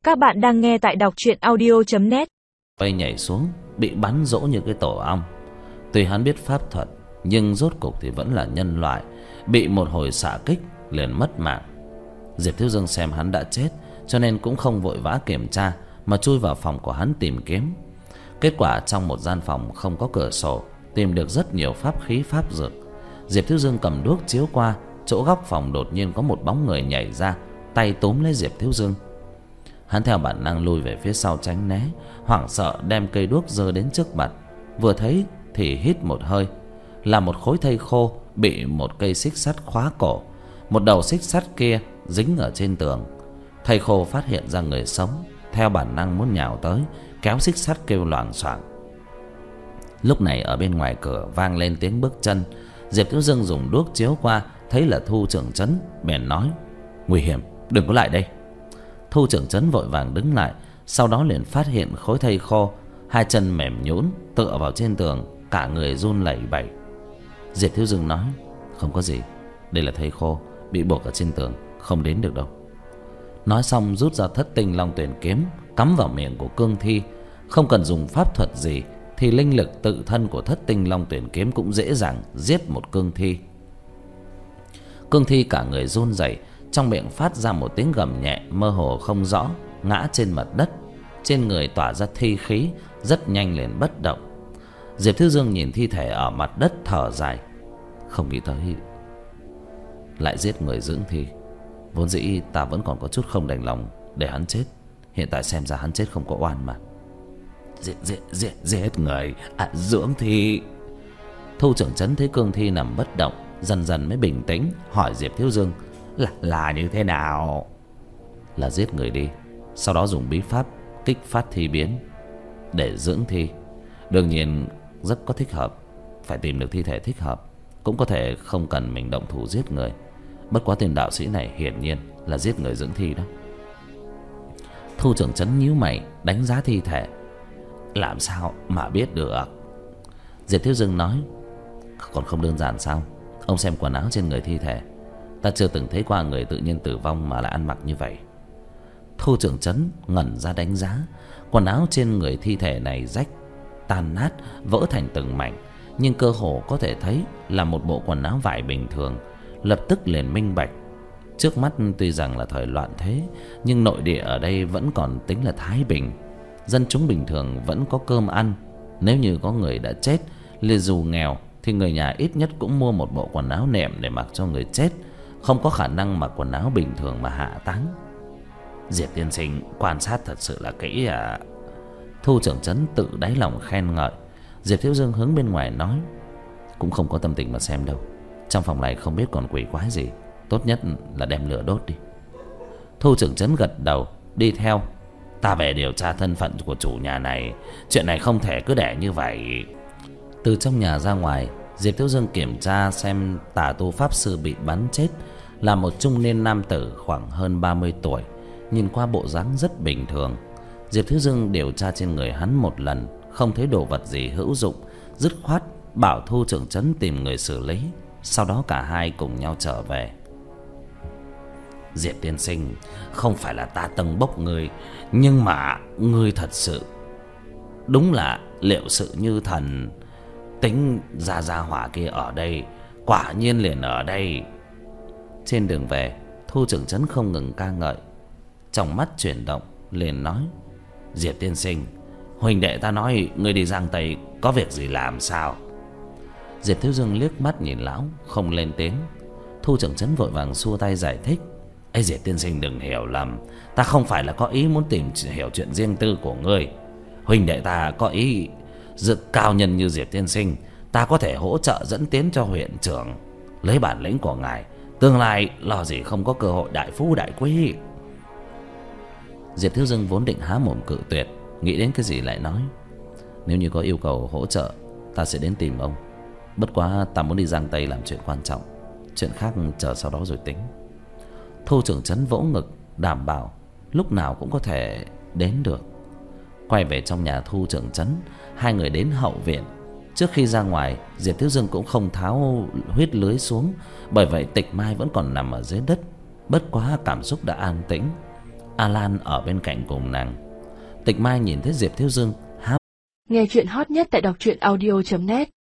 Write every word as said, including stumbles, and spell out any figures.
Các bạn đang nghe tại đọc truyện audio chấm net. Bay nhảy xuống, bị bắn rỗ như cái tổ ong. Tuy hắn biết pháp thuật, nhưng rốt cục thì vẫn là nhân loại, bị một hồi xạ kích liền mất mạng. Diệp Thiếu Dương xem hắn đã chết, cho nên cũng không vội vã kiểm tra, mà chui vào phòng của hắn tìm kiếm. Kết quả trong một gian phòng không có cửa sổ, tìm được rất nhiều pháp khí pháp dược. Diệp Thiếu Dương cầm đuốc chiếu qua, chỗ góc phòng đột nhiên có một bóng người nhảy ra, tay túm lấy Diệp Thiếu Dương. Hắn theo bản năng lùi về phía sau tránh né, hoảng sợ đem cây đuốc giơ đến trước mặt. Vừa thấy thì hít một hơi, là một khối thây khô bị một cây xích sắt khóa cổ. Một đầu xích sắt kia dính ở trên tường. Thây khô phát hiện ra người sống, theo bản năng muốn nhào tới, kéo xích sắt kêu loảng xoảng. Lúc này ở bên ngoài cửa vang lên tiếng bước chân. Diệp Thiếu Dương dùng đuốc chiếu qua, thấy là Thu Trưởng Trấn, bèn nói: nguy hiểm, đừng có lại đây. Thu Trưởng Trấn vội vàng đứng lại, sau đó liền phát hiện khối thây khô, hai chân mềm nhũn tựa vào trên tường, cả người run lẩy bẩy. Diệp Thiếu Dương nói: không có gì, đây là thây khô bị buộc ở trên tường, không đến được đâu. Nói xong rút ra Thất Tinh Long Tuyển kiếm, cắm vào miệng của cương thi. Không cần dùng pháp thuật gì thì linh lực tự thân của Thất Tinh Long Tuyển kiếm cũng dễ dàng giết một cương thi. Cương thi cả người run rẩy, trong miệng phát ra một tiếng gầm nhẹ mơ hồ không rõ, ngã trên mặt đất, trên người tỏa ra thi khí, rất nhanh liền bất động. Diệp Thiếu Dương nhìn thi thể ở mặt đất thở dài, không nghĩ tới lại giết người dưỡng thi. Vốn dĩ ta vẫn còn có chút không đành lòng để hắn chết, hiện tại xem ra hắn chết không có oan mà. Giết giết giết giết người à, dưỡng thi. Thu Trưởng Trấn thấy cương thi nằm bất động, dần dần mới bình tĩnh, hỏi Diệp Thiếu Dương: là là như thế nào? Là giết người đi, sau đó dùng bí pháp kích phát thi biến để dưỡng thi. Đương nhiên rất có thích hợp, phải tìm được thi thể thích hợp, cũng có thể không cần mình động thủ giết người. Bất quá tên đạo sĩ này hiển nhiên là giết người dưỡng thi đó. Thu Trưởng Trấn nhíu mày đánh giá thi thể: làm sao mà biết được? Diệp Thiếu Dương nói: còn không đơn giản sao? Ông xem quần áo trên người thi thể, ta chưa từng thấy qua người tự nhiên tử vong mà lại ăn mặc như vậy. Thu Trưởng Trấn ngẩn ra đánh giá. Quần áo trên người thi thể này rách, tan nát, vỡ thành từng mảnh, nhưng cơ hồ có thể thấy là một bộ quần áo vải bình thường. Lập tức liền minh bạch, trước mắt tuy rằng là thời loạn thế, nhưng nội địa ở đây vẫn còn tính là thái bình. Dân chúng bình thường vẫn có cơm ăn. Nếu như có người đã chết, liền dù nghèo thì người nhà ít nhất cũng mua một bộ quần áo nệm để mặc cho người chết, không có khả năng mặc quần áo bình thường mà hạ táng. Diệp tiên sinh quan sát thật sự là kỹ à? Thu Trưởng Trấn tự đáy lòng khen ngợi. Diệp Thiếu Dương hướng bên ngoài nói: cũng không có tâm tình mà xem đâu, trong phòng này không biết còn quỷ quái gì, tốt nhất là đem lửa đốt đi. Thu Trưởng Trấn gật đầu đi theo. Ta về điều tra thân phận của chủ nhà này, chuyện này không thể cứ để như vậy. Từ trong nhà ra ngoài, Diệp Thiếu Dương kiểm tra xem tà tu pháp sư bị bắn chết là một trung niên nam tử khoảng hơn ba mươi tuổi, nhìn qua bộ dáng rất bình thường. Diệp Thiếu Dương điều tra trên người hắn một lần, không thấy đồ vật gì hữu dụng, dứt khoát bảo Thu Trưởng Trấn tìm người xử lý. Sau đó cả hai cùng nhau trở về. Diệp tiên sinh, không phải là ta tâng bốc người, nhưng mà người thật sự đúng là liệu sự như thần. Tính ra gia hỏa kia ở đây, quả nhiên liền ở đây. Trên đường về, Thu Trưởng Trấn không ngừng ca ngợi, trong mắt chuyển động liền nói: Diệp tiên sinh, huynh đệ ta nói người đi Giang Tây có việc gì làm sao? Diệp Thiếu Dương liếc mắt nhìn lão, không lên tiếng. Thu Trưởng Trấn vội vàng xua tay giải thích: Ê Diệp tiên sinh đừng hiểu lầm, ta không phải là có ý muốn tìm hiểu chuyện riêng tư của ngươi. Huynh đệ ta có ý dự cao nhân như Diệp tiên sinh, ta có thể hỗ trợ dẫn tiến cho huyện trưởng. Lấy bản lĩnh của ngài, tương lai lo gì không có cơ hội đại phú đại quý. Diệp Thiếu Dương vốn định há mồm cự tuyệt, nghĩ đến cái gì lại nói: nếu như có yêu cầu hỗ trợ, ta sẽ đến tìm ông. Bất quá ta muốn đi Giang Tây làm chuyện quan trọng, chuyện khác chờ sau đó rồi tính. Thu Trưởng Trấn vỗ ngực đảm bảo lúc nào cũng có thể đến được. Quay về trong nhà Thu Trưởng Trấn, hai người đến hậu viện. Trước khi ra ngoài, Diệp Thiếu Dương cũng không tháo huyết lưới xuống, bởi vậy Tịch Mai vẫn còn nằm ở dưới đất. Bất quá cảm xúc đã an tĩnh. A Lan ở bên cạnh cùng nàng. Tịch Mai nhìn thấy Diệp Thiếu Dương há. Nghe chuyện hot nhất tại đọc truyện audio chấm net.